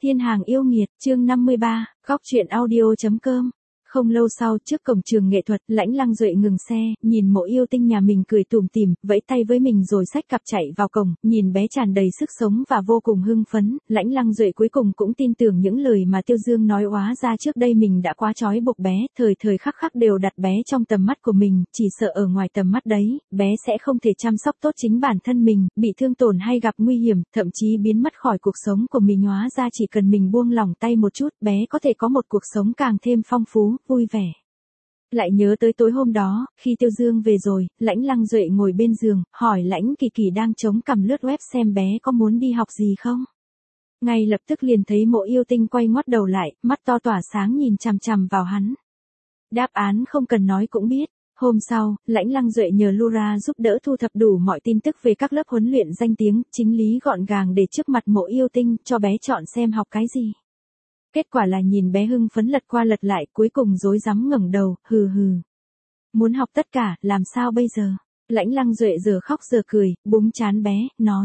Thiên hàng yêu nghiệt, chương 53, góc truyện audio.com. Không lâu sau, trước cổng trường nghệ thuật, Lãnh Lăng Duệ ngừng xe, nhìn Mộ Yêu Tinh nhà mình cười tủm tỉm, vẫy tay với mình rồi xách cặp chạy vào cổng, nhìn bé tràn đầy sức sống và vô cùng hưng phấn. Lãnh Lăng Duệ cuối cùng cũng tin tưởng những lời mà Tiêu Dương nói, hóa ra trước đây mình đã quá trói buộc bé, thời thời khắc khắc đều đặt bé trong tầm mắt của mình, chỉ sợ ở ngoài tầm mắt đấy, bé sẽ không thể chăm sóc tốt chính bản thân mình, bị thương tổn hay gặp nguy hiểm, thậm chí biến mất khỏi cuộc sống của mình. Hóa ra chỉ cần mình buông lỏng tay một chút, bé có thể có một cuộc sống càng thêm phong phú, vui vẻ. Lại nhớ tới tối hôm đó, khi Tiêu Dương về rồi, Lãnh Lăng Duệ ngồi bên giường, hỏi Lãnh Kỳ Kỳ đang chống cằm lướt web xem bé có muốn đi học gì không. Ngay lập tức liền thấy Mộ Yêu Tinh quay ngoắt đầu lại, mắt to tỏa sáng nhìn chằm chằm vào hắn. Đáp án không cần nói cũng biết. Hôm sau, Lãnh Lăng Duệ nhờ Lura giúp đỡ thu thập đủ mọi tin tức về các lớp huấn luyện danh tiếng, chính lý gọn gàng để trước mặt Mộ Yêu Tinh, cho bé chọn xem học cái gì. Kết quả là nhìn bé hưng phấn lật qua lật lại, cuối cùng rối rắm ngẩng đầu, hừ hừ. Muốn học tất cả, làm sao bây giờ? Lãnh Lăng Duệ giờ khóc giờ cười, búng trán bé, nói.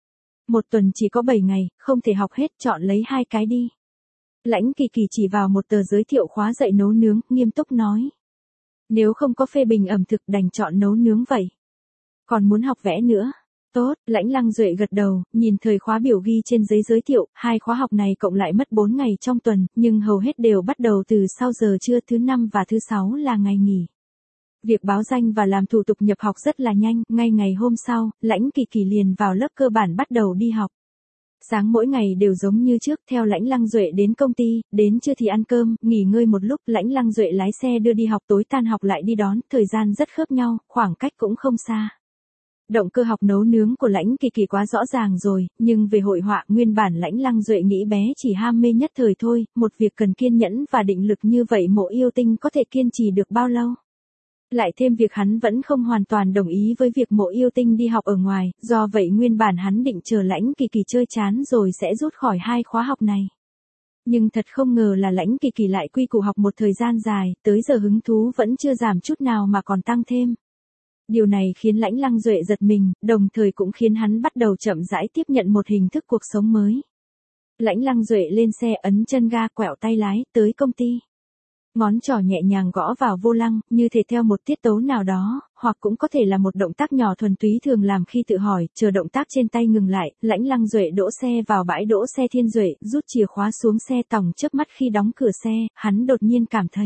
Một tuần chỉ có 7 ngày, không thể học hết, chọn lấy 2 cái đi. Lãnh Kỳ Kỳ chỉ vào một tờ giới thiệu khóa dạy nấu nướng, nghiêm túc nói. Nếu không có phê bình ẩm thực đành chọn nấu nướng vậy. Còn muốn học vẽ nữa? Tốt, Lãnh Lăng Duệ gật đầu, nhìn thời khóa biểu ghi trên giấy giới thiệu, 2 khóa học này cộng lại mất 4 ngày trong tuần, nhưng hầu hết đều bắt đầu từ sau giờ trưa thứ 5 và thứ 6 là ngày nghỉ. Việc báo danh và làm thủ tục nhập học rất là nhanh, ngay ngày hôm sau, Lãnh Kỳ Kỳ liền vào lớp cơ bản bắt đầu đi học. Sáng mỗi ngày đều giống như trước, theo Lãnh Lăng Duệ đến công ty, đến trưa thì ăn cơm, nghỉ ngơi một lúc, Lãnh Lăng Duệ lái xe đưa đi học, tối tan học lại đi đón, thời gian rất khớp nhau, khoảng cách cũng không xa. Động cơ học nấu nướng của Lãnh Kỳ Kỳ quá rõ ràng rồi, nhưng về hội họa, nguyên bản Lãnh Lăng Duệ nghĩ bé chỉ ham mê nhất thời thôi, một việc cần kiên nhẫn và định lực như vậy Mộ Yêu Tinh có thể kiên trì được bao lâu? Lại thêm việc hắn vẫn không hoàn toàn đồng ý với việc Mộ Yêu Tinh đi học ở ngoài, do vậy nguyên bản hắn định chờ Lãnh Kỳ Kỳ chơi chán rồi sẽ rút khỏi 2 khóa học này. Nhưng thật không ngờ là Lãnh Kỳ Kỳ lại quy củ học một thời gian dài, tới giờ hứng thú vẫn chưa giảm chút nào mà còn tăng thêm. Điều này khiến Lãnh Lăng Duệ giật mình, đồng thời cũng khiến hắn bắt đầu chậm rãi tiếp nhận một hình thức cuộc sống mới. Lãnh Lăng Duệ lên xe, ấn chân ga, quẹo tay lái, tới công ty. Ngón trỏ nhẹ nhàng gõ vào vô lăng, như thể theo một tiết tấu nào đó, hoặc cũng có thể là một động tác nhỏ thuần túy thường làm khi tự hỏi, chờ động tác trên tay ngừng lại, Lãnh Lăng Duệ đỗ xe vào bãi đỗ xe Thiên Duệ, rút chìa khóa xuống xe, tòng chớp mắt khi đóng cửa xe, hắn đột nhiên cảm thấy.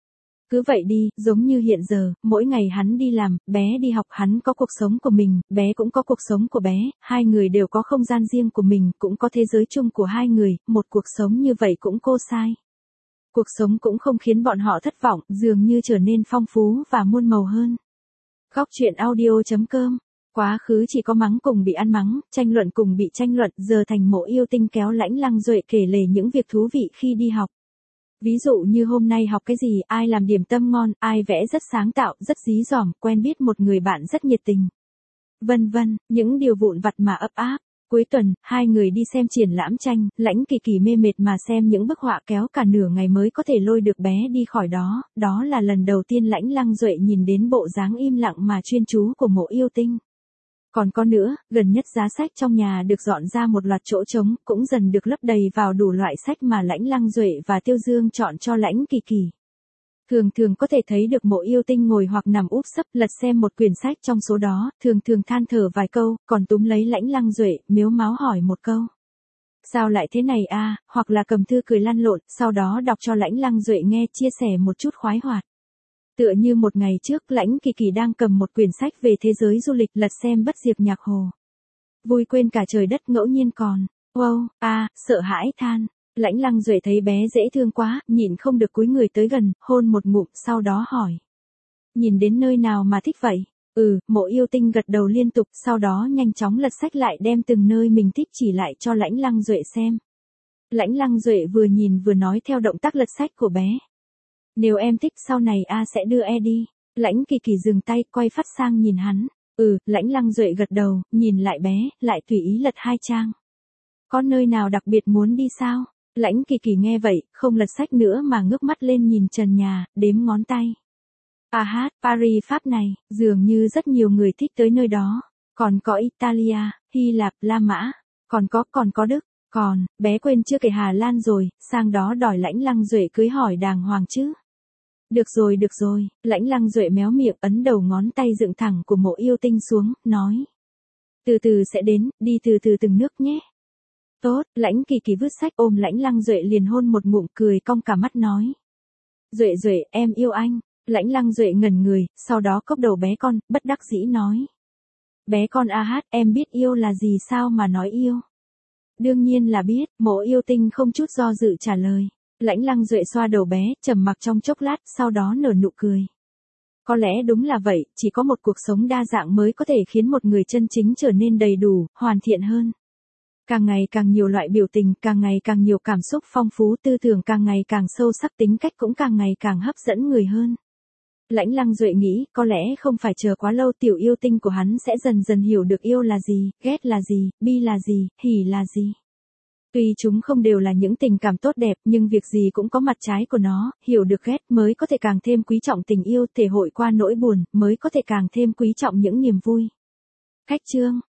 Cứ vậy đi, giống như hiện giờ, mỗi ngày hắn đi làm, bé đi học, hắn có cuộc sống của mình, bé cũng có cuộc sống của bé, 2 người đều có không gian riêng của mình, cũng có thế giới chung của 2 người, một cuộc sống như vậy cũng cô sai. Cuộc sống cũng không khiến bọn họ thất vọng, dường như trở nên phong phú và muôn màu hơn. Góc truyện audio.com. Quá khứ chỉ có mắng cùng bị ăn mắng, tranh luận cùng bị tranh luận, giờ thành Mộ Yêu Tinh kéo Lãnh Lăng Duệ kể lể những việc thú vị khi đi học. Ví dụ như hôm nay học cái gì, ai làm điểm tâm ngon, ai vẽ rất sáng tạo, rất dí dỏm, quen biết một người bạn rất nhiệt tình. Vân vân, những điều vụn vặt mà ấp áp. Cuối tuần, 2 người đi xem triển lãm tranh, Lãnh Kỳ Kỳ mê mệt mà xem những bức họa, kéo cả nửa ngày mới có thể lôi được bé đi khỏi đó, đó là lần đầu tiên Lãnh Lăng Duệ nhìn đến bộ dáng im lặng mà chuyên chú của Mộ Yêu Tinh. Còn có nữa, gần nhất giá sách trong nhà được dọn ra một loạt chỗ trống, cũng dần được lấp đầy vào đủ loại sách mà Lãnh Lăng Duệ và Tiêu Dương chọn cho Lãnh Kỳ Kỳ. Thường thường có thể thấy được Mộ Yêu Tinh ngồi hoặc nằm úp sấp lật xem một quyển sách trong số đó, thường thường than thở vài câu, còn túm lấy Lãnh Lăng Duệ, mếu máo hỏi một câu. Sao lại thế này a? Hoặc là cầm thư cười lăn lộn, sau đó đọc cho Lãnh Lăng Duệ nghe, chia sẻ một chút khoái hoạt. Tựa như một ngày trước, Lãnh Kỳ Kỳ đang cầm một quyển sách về thế giới du lịch lật xem Bất Diệt Nhạc Hồ. Vui quên cả trời đất, ngẫu nhiên còn, wow, sợ hãi than. Lãnh Lăng Duệ thấy bé dễ thương quá, nhịn không được cúi người tới gần, hôn một ngụm, sau đó hỏi. Nhìn đến nơi nào mà thích vậy? Mộ Yêu Tinh gật đầu liên tục, sau đó nhanh chóng lật sách lại, đem từng nơi mình thích chỉ lại cho Lãnh Lăng Duệ xem. Lãnh Lăng Duệ vừa nhìn vừa nói theo động tác lật sách của bé. Nếu em thích sau này sẽ đưa đi. Lãnh Kỳ Kỳ dừng tay, quay phát sang nhìn hắn. Lãnh Lăng Duệ gật đầu, nhìn lại bé, lại tùy ý lật 2 trang. Có nơi nào đặc biệt muốn đi sao? Lãnh Kỳ Kỳ nghe vậy, không lật sách nữa mà ngước mắt lên nhìn trần nhà, đếm ngón tay. Paris Pháp này, dường như rất nhiều người thích tới nơi đó. Còn có Italia, Hy Lạp, La Mã, còn có Đức. Còn, bé quên chưa kể Hà Lan rồi, sang đó đòi Lãnh Lăng Duệ cưới hỏi đàng hoàng chứ. Được rồi, Lãnh Lăng Duệ méo miệng ấn đầu ngón tay dựng thẳng của Mộ Yêu Tinh xuống, nói. Từ từ sẽ đến, đi từ từ từng nước nhé. Tốt, Lãnh Kỳ Kỳ vứt sách ôm Lãnh Lăng Duệ liền hôn một ngụm cười cong cả mắt nói. Duệ, em yêu anh. Lãnh Lăng Duệ ngẩn người, sau đó cốc đầu bé con, bất đắc dĩ nói. Bé con em biết yêu là gì sao mà nói yêu. Đương nhiên là biết, Mộ Yêu Tinh không chút do dự trả lời. Lãnh Lăng Duệ xoa đầu bé, trầm mặc trong chốc lát, sau đó nở nụ cười. Có lẽ đúng là vậy, chỉ có một cuộc sống đa dạng mới có thể khiến một người chân chính trở nên đầy đủ, hoàn thiện hơn. Càng ngày càng nhiều loại biểu tình, càng ngày càng nhiều cảm xúc phong phú, tư tưởng càng ngày càng sâu sắc, tính cách cũng càng ngày càng hấp dẫn người hơn. Lãnh Lăng Duệ nghĩ, có lẽ không phải chờ quá lâu tiểu yêu tinh của hắn sẽ dần dần hiểu được yêu là gì, ghét là gì, bi là gì, hỉ là gì. Tuy chúng không đều là những tình cảm tốt đẹp, nhưng việc gì cũng có mặt trái của nó, hiểu được ghét mới có thể càng thêm quý trọng tình yêu, thể hội qua nỗi buồn, mới có thể càng thêm quý trọng những niềm vui. Cách chương